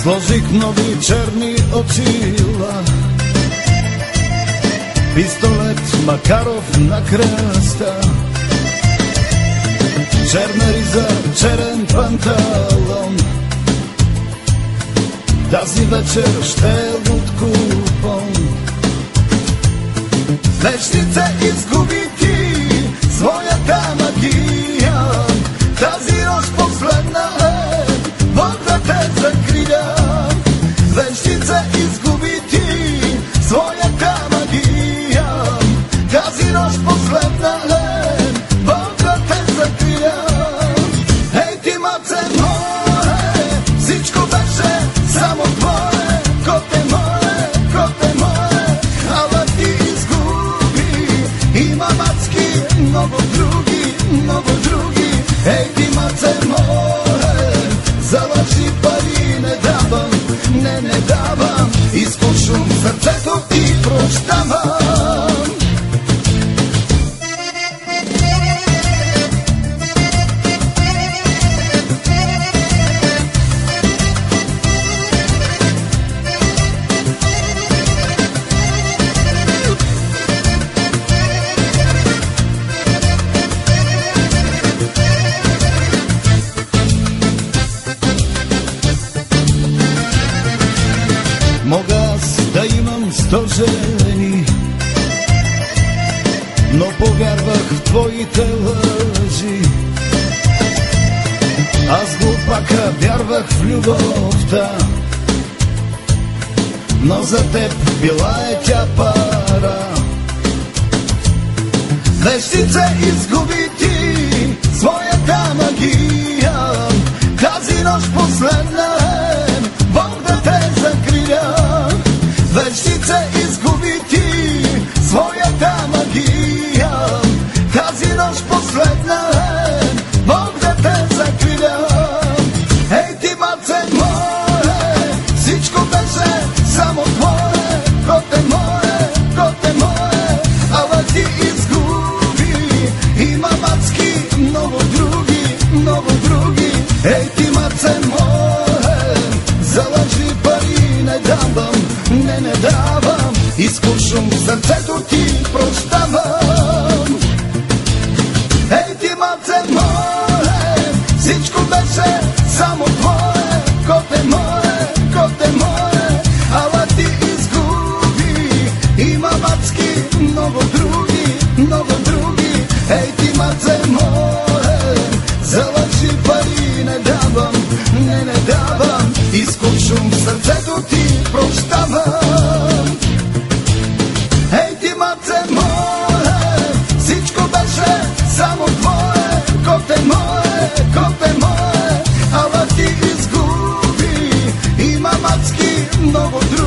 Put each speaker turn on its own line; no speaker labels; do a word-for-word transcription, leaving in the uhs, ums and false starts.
Сложих нови черни очила, пистолет Макаров на кръста, черна риза, черен панталон. Тази вечер ще е луд купон. Вещица изгуби ти своята магия. Тази нощ последна е, Бог да те закриля. Вещица изгуби ти своята магия. Тази нощ последна е, Бог да те закриля. Ей ти, маце мое, всичко беше само твое. Коте мое, коте мое, ала ти изгуби. Има мацки, много други, много други. Ей ти, маце мое, за лъжи пари не давам, не, не давам. Изпушвам сърцето и прощавам. Мога аз да имам сто жени, но повярвах в твоите лъжи. Аз глупака вярвах в любовта, но за теб била е тя пара. Вещица изгуби ти своята магия. Тази нощ последна е, Бог да те закриля. Вещица изгуби ти своята магия. Тази нощ последна е, Бог да те закриля. Ей ти, маце мое, всичко беше само твое. Коте мое, коте мое, ала ти изгуби. Има мацки, много други, много други. Ей ти, маце мое, за лъжи пари не давам, не, не давам. Изкушвам сърцето ти, прощавам. Ей ти, маце мое, всичко беше само твое. Коте мое, коте мое, ала ти изгуби. Има мацки, много други, много други. Ей ти, маце мое, за лъжи пари не давам, не, не давам. Изкушвам сърцето ти, прощавам. Ей ти, маце мое, всичко беше само твое. Коте мое, коте мое, ала ти изгуби. Има мацки, много други.